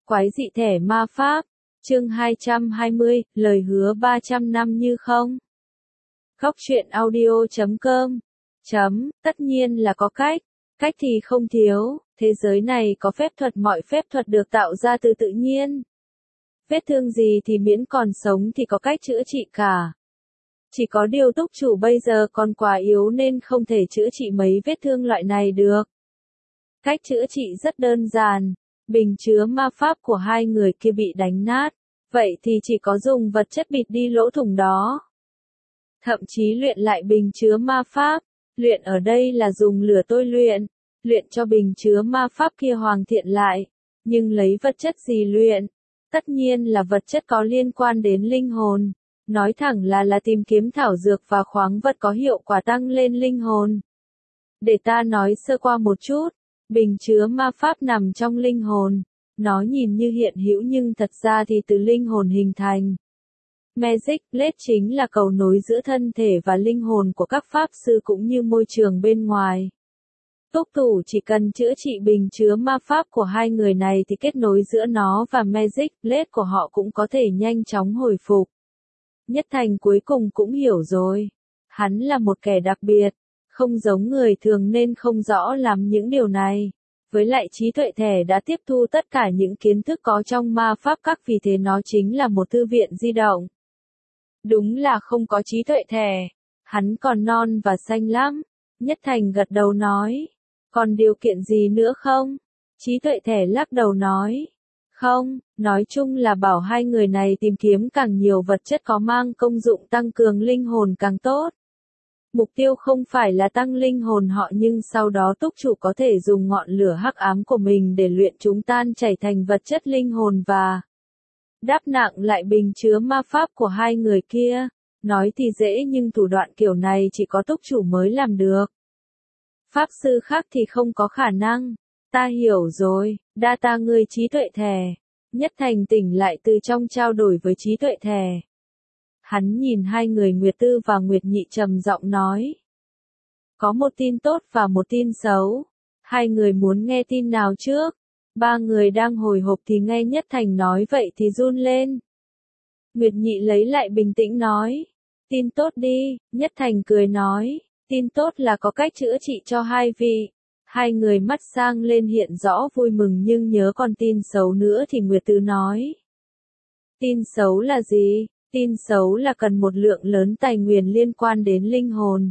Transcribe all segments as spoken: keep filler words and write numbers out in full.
Quái dị thẻ ma pháp. Chương hai trăm hai mươi, lời hứa ba trăm năm như không. Góc truyện audio chấm com. Chấm, tất nhiên là có cách. Cách thì không thiếu, thế giới này có phép thuật, mọi phép thuật được tạo ra từ tự nhiên. Vết thương gì thì miễn còn sống thì có cách chữa trị cả. Chỉ có điều túc chủ bây giờ còn quá yếu nên không thể chữa trị mấy vết thương loại này được. Cách chữa trị rất đơn giản. Bình chứa ma pháp của hai người kia bị đánh nát, vậy thì chỉ có dùng vật chất bịt đi lỗ thủng đó. Thậm chí luyện lại bình chứa ma pháp, luyện ở đây là dùng lửa tôi luyện, luyện cho bình chứa ma pháp kia hoàn thiện lại, nhưng lấy vật chất gì luyện? Tất nhiên là vật chất có liên quan đến linh hồn, nói thẳng là là tìm kiếm thảo dược và khoáng vật có hiệu quả tăng lên linh hồn. Để ta nói sơ qua một chút. Bình chứa ma pháp nằm trong linh hồn, nó nhìn như hiện hữu nhưng thật ra thì từ linh hồn hình thành. Magic Plate chính là cầu nối giữa thân thể và linh hồn của các pháp sư cũng như môi trường bên ngoài. Túc chủ chỉ cần chữa trị bình chứa ma pháp của hai người này thì kết nối giữa nó và Magic Plate của họ cũng có thể nhanh chóng hồi phục. Nhất Thành cuối cùng cũng hiểu rồi. Hắn là một kẻ đặc biệt. Không giống người thường nên không rõ làm những điều này. Với lại trí tuệ thẻ đã tiếp thu tất cả những kiến thức có trong ma pháp các, vì thế nó chính là một thư viện di động. Đúng là không có trí tuệ thẻ. Hắn còn non và xanh lắm. Nhất Thành gật đầu nói. Còn điều kiện gì nữa không? Trí tuệ thẻ lắc đầu nói. Không, nói chung là bảo hai người này tìm kiếm càng nhiều vật chất có mang công dụng tăng cường linh hồn càng tốt. Mục tiêu không phải là tăng linh hồn họ, nhưng sau đó túc chủ có thể dùng ngọn lửa hắc ám của mình để luyện chúng tan chảy thành vật chất linh hồn và đắp nặng lại bình chứa ma pháp của hai người kia. Nói thì dễ nhưng thủ đoạn kiểu này chỉ có túc chủ mới làm được. Pháp sư khác thì không có khả năng. Ta hiểu rồi, đa tạ người trí tuệ thẻ. Nhất Thành tỉnh lại từ trong trao đổi với trí tuệ thẻ. Hắn nhìn hai người Nguyệt Tư và Nguyệt Nhị trầm giọng nói. Có một tin tốt và một tin xấu. Hai người muốn nghe tin nào trước? Ba người đang hồi hộp thì nghe Nhất Thành nói vậy thì run lên. Nguyệt Nhị lấy lại bình tĩnh nói. Tin tốt đi, Nhất Thành cười nói. Tin tốt là có cách chữa trị cho hai vị. Hai người mắt sang lên hiện rõ vui mừng, nhưng nhớ còn tin xấu nữa thì Nguyệt Tư nói. Tin xấu là gì? Tin xấu là cần một lượng lớn tài nguyên liên quan đến linh hồn.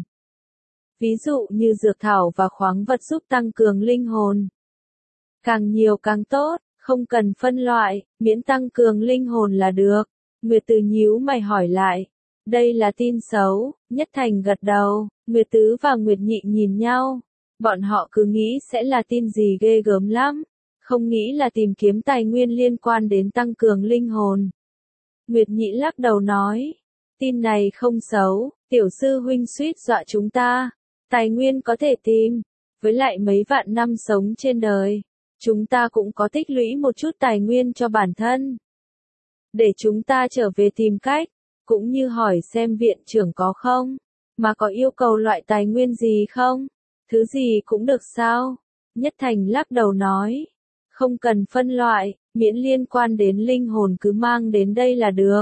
Ví dụ như dược thảo và khoáng vật giúp tăng cường linh hồn. Càng nhiều càng tốt, không cần phân loại, miễn tăng cường linh hồn là được. Nguyệt Từ nhíu mày hỏi lại. Đây là tin xấu. Nhất Thành gật đầu. Nguyệt Tứ và Nguyệt Nhị nhìn nhau. Bọn họ cứ nghĩ sẽ là tin gì ghê gớm lắm. Không nghĩ là tìm kiếm tài nguyên liên quan đến tăng cường linh hồn. Nguyệt Nhị lắc đầu nói. Tin này không xấu, tiểu sư huynh suýt dọa chúng ta. Tài nguyên có thể tìm. Với lại mấy vạn năm sống trên đời, chúng ta cũng có tích lũy một chút tài nguyên cho bản thân. Để chúng ta trở về tìm cách, cũng như hỏi xem viện trưởng có không, mà có yêu cầu loại tài nguyên gì không? Thứ gì cũng được sao? Nhất Thành lắc đầu nói. Không cần phân loại, miễn liên quan đến linh hồn cứ mang đến đây là được.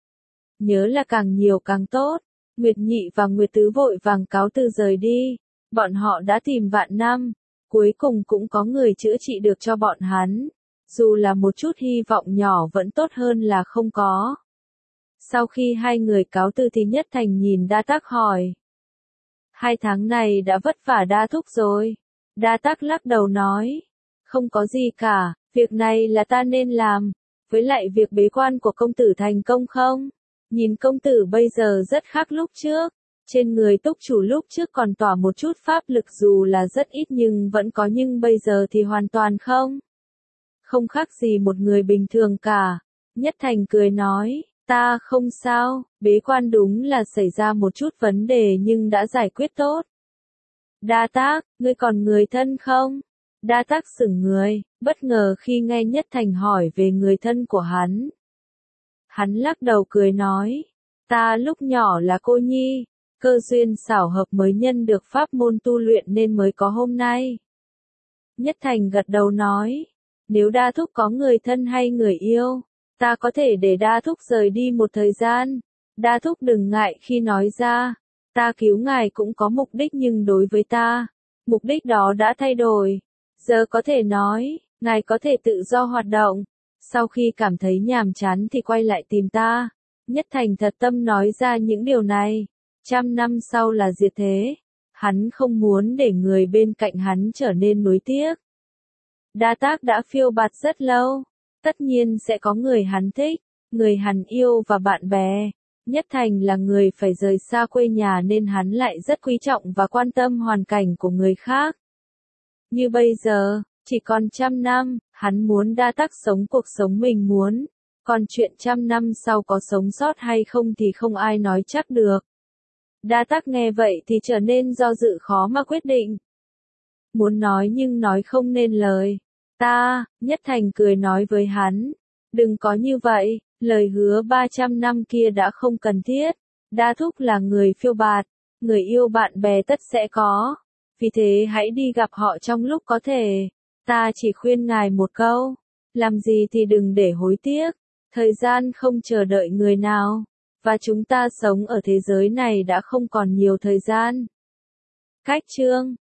Nhớ là càng nhiều càng tốt. Nguyệt Nhị và Nguyệt Tứ vội vàng cáo từ rời đi. Bọn họ đã tìm vạn năm, cuối cùng cũng có người chữa trị được cho bọn hắn. Dù là một chút hy vọng nhỏ vẫn tốt hơn là không có. Sau khi hai người cáo từ thì Nhất Thành nhìn Đa Tắc hỏi. Hai tháng này đã vất vả Đa Thúc rồi. Đa Tắc lắc đầu nói. Không có gì cả, việc này là ta nên làm. Với lại việc bế quan của công tử thành công không? Nhìn công tử bây giờ rất khác lúc trước. Trên người túc chủ lúc trước còn tỏa một chút pháp lực, dù là rất ít nhưng vẫn có, nhưng bây giờ thì hoàn toàn không. Không khác gì một người bình thường cả. Nhất Thành cười nói. Ta không sao, bế quan đúng là xảy ra một chút vấn đề nhưng đã giải quyết tốt. Đa Tác, ngươi còn người thân không? Đa Tác sững người, bất ngờ khi nghe Nhất Thành hỏi về người thân của hắn. Hắn lắc đầu cười nói, ta lúc nhỏ là cô nhi, cơ duyên xảo hợp mới nhân được pháp môn tu luyện nên mới có hôm nay. Nhất Thành gật đầu nói, Nếu đa thúc có người thân hay người yêu, ta có thể để đa thúc rời đi một thời gian. Đa thúc đừng ngại khi nói ra, ta cứu ngài cũng có mục đích nhưng đối với ta, mục đích đó đã thay đổi. Giờ có thể nói, ngài có thể tự do hoạt động. Sau khi cảm thấy nhàm chán thì quay lại tìm ta. Nhất Thành thật tâm nói ra những điều này. Trăm năm sau là diệt thế. Hắn không muốn để người bên cạnh hắn trở nên nuối tiếc. Đa Tác đã phiêu bạt rất lâu. Tất nhiên sẽ có người hắn thích, người hắn yêu và bạn bè. Nhất Thành là người phải rời xa quê nhà nên hắn lại rất quý trọng và quan tâm hoàn cảnh của người khác. Như bây giờ, chỉ còn trăm năm, hắn muốn Đa Tác sống cuộc sống mình muốn. Còn chuyện trăm năm sau có sống sót hay không thì không ai nói chắc được. Đa Tác nghe vậy thì trở nên do dự khó mà quyết định. Muốn nói nhưng nói không nên lời. Ta, Nhất Thành cười nói với hắn. Đừng có như vậy, lời hứa ba trăm năm kia đã không cần thiết. Đa Thúc là người phiêu bạt, người yêu bạn bè tất sẽ có. Vì thế hãy đi gặp họ trong lúc có thể. Ta chỉ khuyên ngài một câu. Làm gì thì đừng để hối tiếc. Thời gian không chờ đợi người nào. Và chúng ta sống ở thế giới này đã không còn nhiều thời gian. Cách chương